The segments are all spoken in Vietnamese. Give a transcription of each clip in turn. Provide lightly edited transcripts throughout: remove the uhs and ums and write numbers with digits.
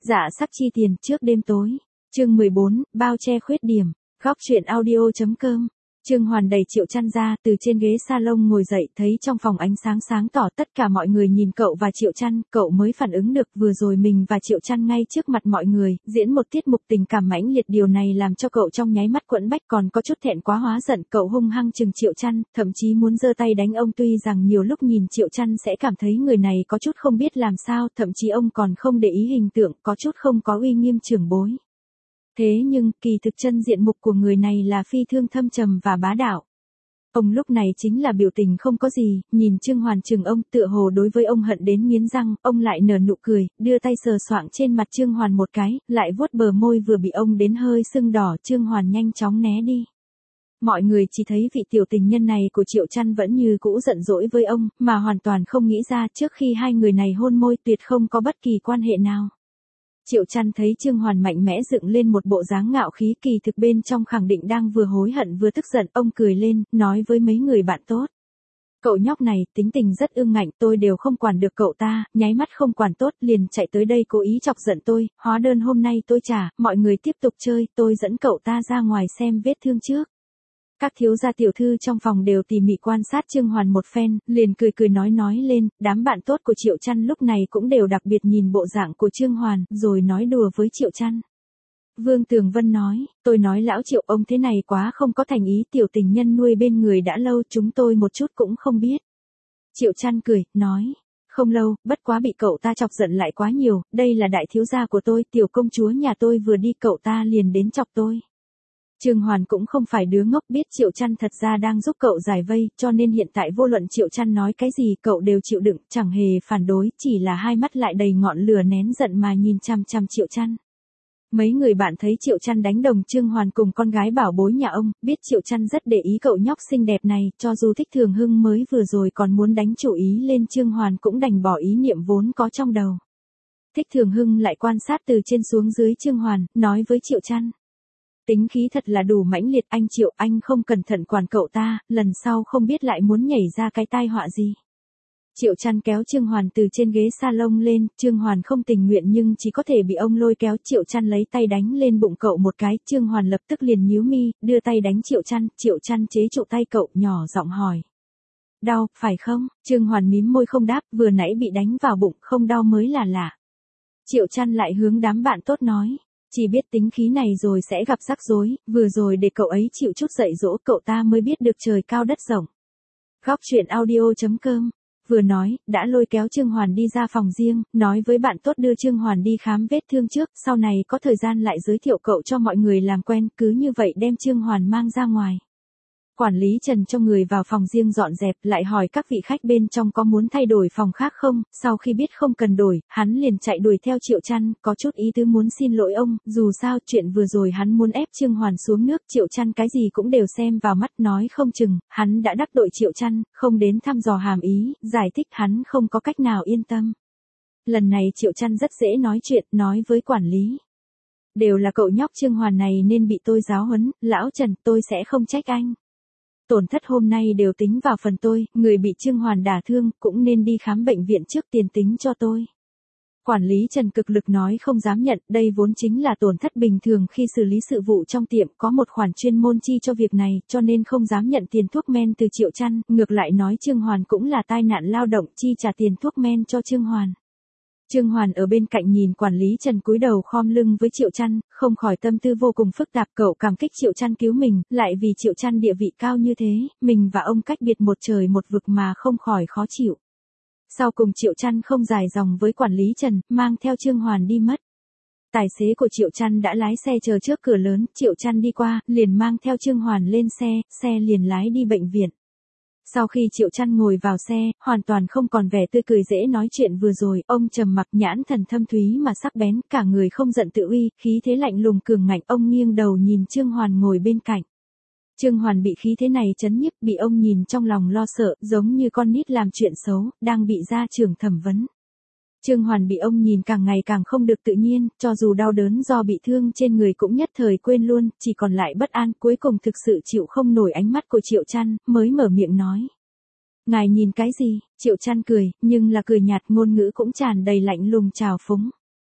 Dạ sắc chi tiền trước đêm tối. Chương 14, bao che khuyết điểm. Góc truyện audio.com. Trương Hoàn đẩy Triệu Chăn ra, từ trên ghế salon ngồi dậy, thấy trong phòng ánh sáng sáng tỏ, tất cả mọi người nhìn cậu và Triệu Chăn, cậu mới phản ứng được vừa rồi mình và Triệu Chăn ngay trước mặt mọi người, diễn một tiết mục tình cảm mãnh liệt, điều này làm cho cậu trong nháy mắt quẫn bách, còn có chút thẹn quá hóa giận, cậu hung hăng chừng Triệu Chăn, thậm chí muốn giơ tay đánh ông, tuy rằng nhiều lúc nhìn Triệu Chăn sẽ cảm thấy người này có chút không biết làm sao, thậm chí ông còn không để ý hình tượng, có chút không có uy nghiêm trưởng bối. Thế nhưng, kỳ thực chân diện mục của người này là phi thường thâm trầm và bá đạo. Ông lúc này chính là biểu tình không có gì, nhìn Trương Hoàn chừng ông, tựa hồ đối với ông hận đến nghiến răng, ông lại nở nụ cười, đưa tay sờ soạng trên mặt Trương Hoàn một cái, lại vuốt bờ môi vừa bị ông đến hơi sưng đỏ, Trương Hoàn nhanh chóng né đi. Mọi người chỉ thấy vị tiểu tình nhân này của Triệu Chăn vẫn như cũ giận dỗi với ông, mà hoàn toàn không nghĩ ra trước khi hai người này hôn môi tuyệt không có bất kỳ quan hệ nào. Triệu Chăn thấy Trương Hoàn mạnh mẽ dựng lên một bộ dáng ngạo khí, kỳ thực bên trong khẳng định đang vừa hối hận vừa tức giận, ông cười lên, nói với mấy người bạn tốt. Cậu nhóc này, tính tình rất ương ngạnh, tôi đều không quản được cậu ta, nháy mắt không quản tốt, liền chạy tới đây cố ý chọc giận tôi, hóa đơn hôm nay tôi trả, mọi người tiếp tục chơi, tôi dẫn cậu ta ra ngoài xem vết thương trước. Các thiếu gia tiểu thư trong phòng đều tỉ mỉ quan sát Trương Hoàn một phen, liền cười nói lên, đám bạn tốt của Triệu Chăn lúc này cũng đều đặc biệt nhìn bộ dạng của Trương Hoàn, rồi nói đùa với Triệu Chăn. Vương Tường Vân nói, tôi nói lão Triệu ông thế này quá không có thành ý, tiểu tình nhân nuôi bên người đã lâu, chúng tôi một chút cũng không biết. Triệu Chăn cười, nói, không lâu, bất quá bị cậu ta chọc giận lại quá nhiều, đây là đại thiếu gia của tôi, tiểu công chúa nhà tôi vừa đi cậu ta liền đến chọc tôi. Trương Hoàn cũng không phải đứa ngốc, biết Triệu Chăn thật ra đang giúp cậu giải vây, cho nên hiện tại vô luận Triệu Chăn nói cái gì cậu đều chịu đựng, chẳng hề phản đối, chỉ là hai mắt lại đầy ngọn lửa nén giận mà nhìn chằm chằm Triệu Chăn. Mấy người bạn thấy Triệu Chăn đánh đồng Trương Hoàn cùng con gái bảo bối nhà ông, biết Triệu Chăn rất để ý cậu nhóc xinh đẹp này, cho dù Thích Thường Hưng mới vừa rồi còn muốn đánh chủ ý lên Trương Hoàn cũng đành bỏ ý niệm vốn có trong đầu. Thích Thường Hưng lại quan sát từ trên xuống dưới Trương Hoàn, nói với Triệu Chăn. Tính khí thật là đủ mãnh liệt, anh Triệu, anh không cẩn thận quản cậu ta, lần sau không biết lại muốn nhảy ra cái tai họa gì. Triệu Chăn kéo Trương Hoàn từ trên ghế salon lên, Trương Hoàn không tình nguyện nhưng chỉ có thể bị ông lôi kéo, Triệu Chăn lấy tay đánh lên bụng cậu một cái, Trương Hoàn lập tức liền nhíu mi, đưa tay đánh Triệu Chăn chế trụ tay cậu, nhỏ giọng hỏi. Đau, phải không? Trương Hoàn mím môi không đáp, vừa nãy bị đánh vào bụng, không đau mới là lạ. Triệu Chăn lại hướng đám bạn tốt nói. Chỉ biết tính khí này rồi sẽ gặp rắc rối, vừa rồi để cậu ấy chịu chút dạy dỗ cậu ta mới biết được trời cao đất rộng. Góc truyện audio.com. Vừa nói, đã lôi kéo Trương Hoàn đi ra phòng riêng, nói với bạn tốt đưa Trương Hoàn đi khám vết thương trước, sau này có thời gian lại giới thiệu cậu cho mọi người làm quen, cứ như vậy đem Trương Hoàn mang ra ngoài. Quản lý Trần cho người vào phòng riêng dọn dẹp, lại hỏi các vị khách bên trong có muốn thay đổi phòng khác không, sau khi biết không cần đổi, hắn liền chạy đuổi theo Triệu Chăn, có chút ý tứ muốn xin lỗi ông, dù sao chuyện vừa rồi hắn muốn ép Trương Hoàn xuống nước, Triệu Chăn cái gì cũng đều xem vào mắt, nói không chừng, hắn đã đắc tội Triệu Chăn, không đến thăm dò hàm ý, giải thích hắn không có cách nào yên tâm. Lần này Triệu Chăn rất dễ nói chuyện, nói với quản lý. Đều là cậu nhóc Trương Hoàn này nên bị tôi giáo huấn, lão Trần, tôi sẽ không trách anh. Tổn thất hôm nay đều tính vào phần tôi, người bị Trương Hoàn đả thương, cũng nên đi khám bệnh viện trước, tiền tính cho tôi. Quản lý Trần cực lực nói không dám nhận, đây vốn chính là tổn thất bình thường khi xử lý sự vụ trong tiệm, có một khoản chuyên môn chi cho việc này, cho nên không dám nhận tiền thuốc men từ Triệu Chăn, ngược lại nói Trương Hoàn cũng là tai nạn lao động, chi trả tiền thuốc men cho Trương Hoàn. Trương Hoàn ở bên cạnh nhìn quản lý Trần cúi đầu khom lưng với Triệu Chăn, không khỏi tâm tư vô cùng phức tạp, cậu cảm kích Triệu Chăn cứu mình, lại vì Triệu Chăn địa vị cao như thế, mình và ông cách biệt một trời một vực mà không khỏi khó chịu. Sau cùng Triệu Chăn không dài dòng với quản lý Trần, mang theo Trương Hoàn đi mất. Tài xế của Triệu Chăn đã lái xe chờ trước cửa lớn, Triệu Chăn đi qua, liền mang theo Trương Hoàn lên xe, xe liền lái đi bệnh viện. Sau khi Triệu Chăn ngồi vào xe, hoàn toàn không còn vẻ tươi cười dễ nói chuyện vừa rồi, ông trầm mặc, nhãn thần thâm thúy mà sắc bén, cả người không giận tự uy, khí thế lạnh lùng cường ngạnh, ông nghiêng đầu nhìn Trương Hoàn ngồi bên cạnh. Trương Hoàn bị khí thế này chấn nhiếp, bị ông nhìn trong lòng lo sợ, giống như con nít làm chuyện xấu, đang bị gia trưởng thẩm vấn. Trương Hoàn bị ông nhìn càng ngày càng không được tự nhiên, cho dù đau đớn do bị thương trên người cũng nhất thời quên luôn, chỉ còn lại bất an, cuối cùng thực sự chịu không nổi ánh mắt của Triệu Chăn, mới mở miệng nói. Ngài nhìn cái gì? Triệu Chăn cười, nhưng là cười nhạt, ngôn ngữ cũng tràn đầy lạnh lùng trào phúng.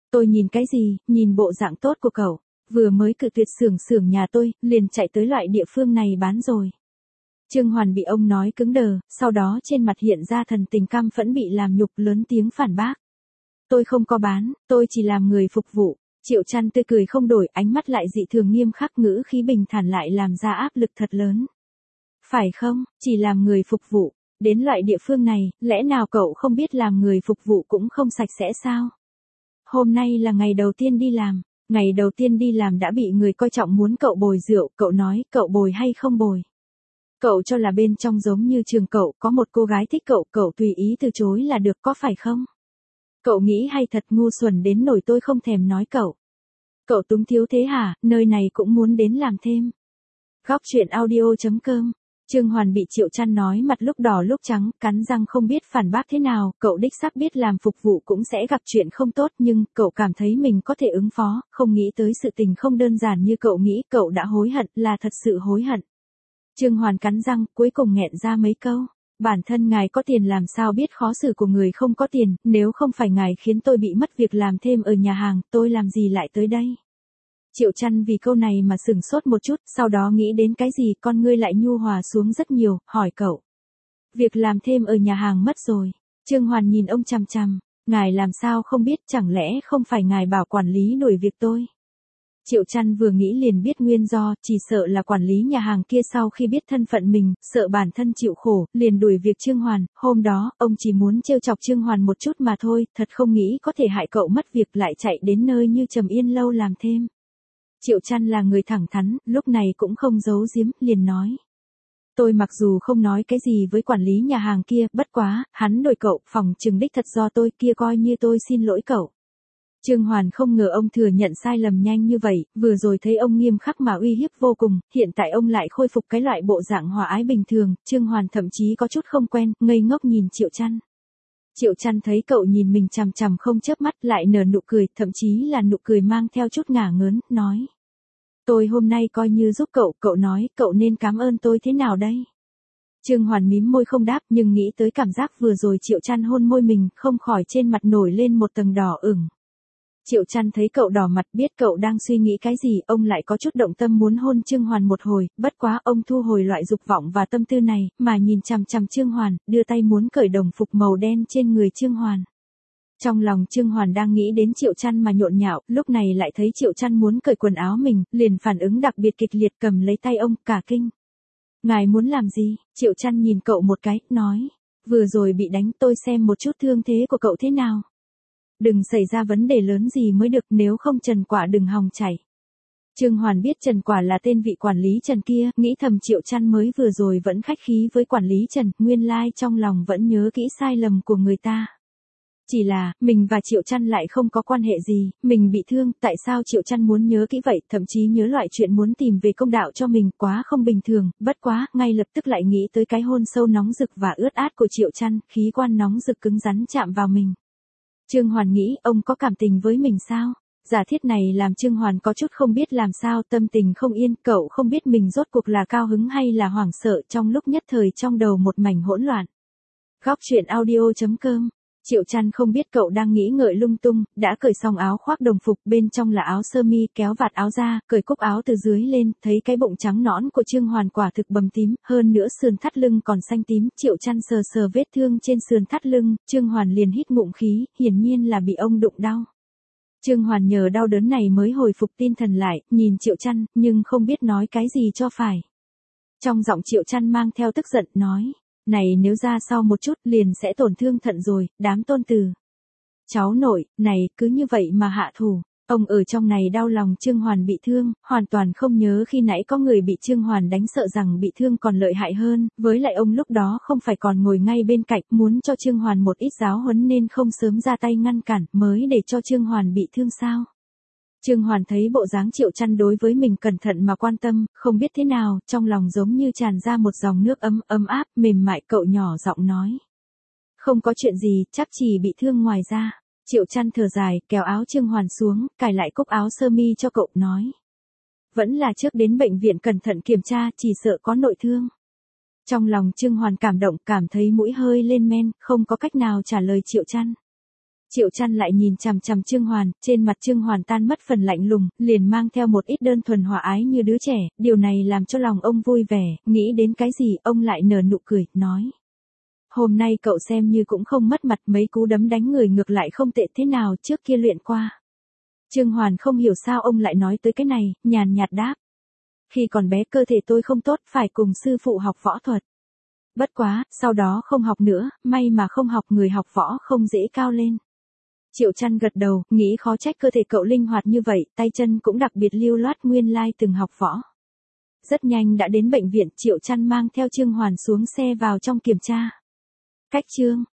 Tôi nhìn cái gì, nhìn bộ dạng tốt của cậu. Vừa mới cự tuyệt xưởng nhà tôi, liền chạy tới loại địa phương này bán rồi. Trương Hoàn bị ông nói cứng đờ, sau đó trên mặt hiện ra thần tình căm phẫn bị làm nhục, lớn tiếng phản bác. Tôi không có bán, tôi chỉ làm người phục vụ. Triệu Chăn tươi cười không đổi, ánh mắt lại dị thường nghiêm khắc, ngữ khí bình thản lại làm ra áp lực thật lớn. Phải không, chỉ làm người phục vụ. Đến loại địa phương này, lẽ nào cậu không biết làm người phục vụ cũng không sạch sẽ sao? Hôm nay là ngày đầu tiên đi làm. Ngày đầu tiên đi làm đã bị người coi trọng muốn cậu bồi rượu, cậu nói, cậu bồi hay không bồi? Cậu cho là bên trong giống như trường cậu, có một cô gái thích cậu, cậu tùy ý từ chối là được, có phải không? Cậu nghĩ hay thật ngu xuẩn đến nỗi tôi không thèm nói cậu. Cậu túng thiếu thế hả, nơi này cũng muốn đến làm thêm. Góc truyện audio.com. Trương Hoàn bị Triệu Chăn nói mặt lúc đỏ lúc trắng, cắn răng không biết phản bác thế nào, cậu đích xác biết làm phục vụ cũng sẽ gặp chuyện không tốt, nhưng cậu cảm thấy mình có thể ứng phó, không nghĩ tới sự tình không đơn giản như cậu nghĩ, cậu đã hối hận, là thật sự hối hận. Trương Hoàn cắn răng, cuối cùng nghẹn ra mấy câu. Bản thân ngài có tiền làm sao biết khó xử của người không có tiền, nếu không phải ngài khiến tôi bị mất việc làm thêm ở nhà hàng, tôi làm gì lại tới đây? Triệu Chăn vì câu này mà sửng sốt một chút, sau đó nghĩ đến cái gì, con ngươi lại nhu hòa xuống rất nhiều, hỏi cậu. Việc làm thêm ở nhà hàng mất rồi. Trương Hoàn nhìn ông chằm chằm, ngài làm sao không biết, chẳng lẽ không phải ngài bảo quản lý đuổi việc tôi? Triệu Chăn vừa nghĩ liền biết nguyên do, chỉ sợ là quản lý nhà hàng kia sau khi biết thân phận mình, sợ bản thân chịu khổ, liền đuổi việc Trương Hoàn, hôm đó, ông chỉ muốn trêu chọc Trương Hoàn một chút mà thôi, thật không nghĩ có thể hại cậu mất việc lại chạy đến nơi như Trầm Yên Lâu làm thêm. Triệu Chăn là người thẳng thắn, lúc này cũng không giấu giếm, liền nói. Tôi mặc dù không nói cái gì với quản lý nhà hàng kia, bất quá, hắn đổi cậu, phòng chừng đích thật do tôi, kia coi như tôi xin lỗi cậu. Trương Hoàn không ngờ ông thừa nhận sai lầm nhanh như vậy, vừa rồi thấy ông nghiêm khắc mà uy hiếp vô cùng, hiện tại ông lại khôi phục cái loại bộ dạng hòa ái bình thường, Trương Hoàn thậm chí có chút không quen, ngây ngốc nhìn Triệu Chăn. Triệu Chăn thấy cậu nhìn mình chằm chằm không chớp mắt, lại nở nụ cười, thậm chí là nụ cười mang theo chút ngả ngớn, nói. Tôi hôm nay coi như giúp cậu, cậu nói, cậu nên cảm ơn tôi thế nào đây? Trương Hoàn mím môi không đáp, nhưng nghĩ tới cảm giác vừa rồi Triệu Chăn hôn môi mình, không khỏi trên mặt nổi lên một tầng đỏ ửng. Triệu Chăn thấy cậu đỏ mặt, biết cậu đang suy nghĩ cái gì, ông lại có chút động tâm muốn hôn Trương Hoàn một hồi, bất quá ông thu hồi loại dục vọng và tâm tư này, mà nhìn chằm chằm Trương Hoàn, đưa tay muốn cởi đồng phục màu đen trên người Trương Hoàn. Trong lòng Trương Hoàn đang nghĩ đến Triệu Chăn mà nhộn nhạo, lúc này lại thấy Triệu Chăn muốn cởi quần áo mình, liền phản ứng đặc biệt kịch liệt, cầm lấy tay ông, cả kinh. Ngài muốn làm gì? Triệu Chăn nhìn cậu một cái, nói. Vừa rồi bị đánh, tôi xem một chút thương thế của cậu thế nào. Đừng xảy ra vấn đề lớn gì mới được, nếu không Trần Quả đừng hòng chảy. Trương Hoàn biết Trần Quả là tên vị quản lý Trần kia, nghĩ thầm Triệu Chăn mới vừa rồi vẫn khách khí với quản lý Trần, nguyên lai trong lòng vẫn nhớ kỹ sai lầm của người ta. Chỉ là, mình và Triệu Chăn lại không có quan hệ gì, mình bị thương, tại sao Triệu Chăn muốn nhớ kỹ vậy, thậm chí nhớ loại chuyện muốn tìm về công đạo cho mình, quá không bình thường, bất quá, ngay lập tức lại nghĩ tới cái hôn sâu nóng rực và ướt át của Triệu Chăn, khí quan nóng rực cứng rắn chạm vào mình. Trương Hoàn nghĩ, ông có cảm tình với mình sao? Giả thiết này làm Trương Hoàn có chút không biết làm sao, tâm tình không yên, cậu không biết mình rốt cuộc là cao hứng hay là hoảng sợ, trong lúc nhất thời trong đầu một mảnh hỗn loạn. Góc truyện audio.com. Triệu Chăn không biết cậu đang nghĩ ngợi lung tung, đã cởi xong áo khoác đồng phục, bên trong là áo sơ mi, kéo vạt áo ra, cởi cúc áo từ dưới lên, thấy cái bụng trắng nõn của Trương Hoàn quả thực bầm tím, hơn nữa sườn thắt lưng còn xanh tím, Triệu Chăn sờ sờ vết thương trên sườn thắt lưng, Trương Hoàn liền hít ngụm khí, hiển nhiên là bị ông đụng đau. Trương Hoàn nhờ đau đớn này mới hồi phục tinh thần lại, nhìn Triệu Chăn, nhưng không biết nói cái gì cho phải. Trong giọng Triệu Chăn mang theo tức giận, nói. Này nếu ra sau một chút liền sẽ tổn thương thận rồi, đám tôn tử. Cháu nội, này, cứ như vậy mà hạ thủ. Ông ở trong này đau lòng Trương Hoàn bị thương, hoàn toàn không nhớ khi nãy có người bị Trương Hoàn đánh, sợ rằng bị thương còn lợi hại hơn, với lại ông lúc đó không phải còn ngồi ngay bên cạnh, muốn cho Trương Hoàn một ít giáo huấn nên không sớm ra tay ngăn cản, mới để cho Trương Hoàn bị thương sao. Trương Hoàn thấy bộ dáng Triệu Chăn đối với mình cẩn thận mà quan tâm, không biết thế nào, trong lòng giống như tràn ra một dòng nước ấm áp, mềm mại, cậu nhỏ giọng nói. Không có chuyện gì, chắc chỉ bị thương ngoài ra. Triệu Chăn thở dài, kéo áo Trương Hoàn xuống, cài lại cúc áo sơ mi cho cậu, nói. Vẫn là trước đến bệnh viện cẩn thận kiểm tra, chỉ sợ có nội thương. Trong lòng Trương Hoàn cảm động, cảm thấy mũi hơi lên men, không có cách nào trả lời Triệu Chăn. Triệu Chăn lại nhìn chằm chằm Trương Hoàn, trên mặt Trương Hoàn tan mất phần lạnh lùng, liền mang theo một ít đơn thuần hòa ái như đứa trẻ, điều này làm cho lòng ông vui vẻ, nghĩ đến cái gì, ông lại nở nụ cười, nói. Hôm nay cậu xem như cũng không mất mặt, mấy cú đấm đánh người ngược lại không tệ thế nào, trước kia luyện qua. Trương Hoàn không hiểu sao ông lại nói tới cái này, nhàn nhạt đáp. Khi còn bé cơ thể tôi không tốt, phải cùng sư phụ học võ thuật. Bất quá, sau đó không học nữa, may mà không học, người học võ không dễ cao lên. Triệu Chăn gật đầu, nghĩ khó trách cơ thể cậu linh hoạt như vậy, tay chân cũng đặc biệt lưu loát, nguyên lai từng học võ. Rất nhanh đã đến bệnh viện, Triệu Chăn mang theo Trương Hoàn xuống xe vào trong kiểm tra. Cách Trương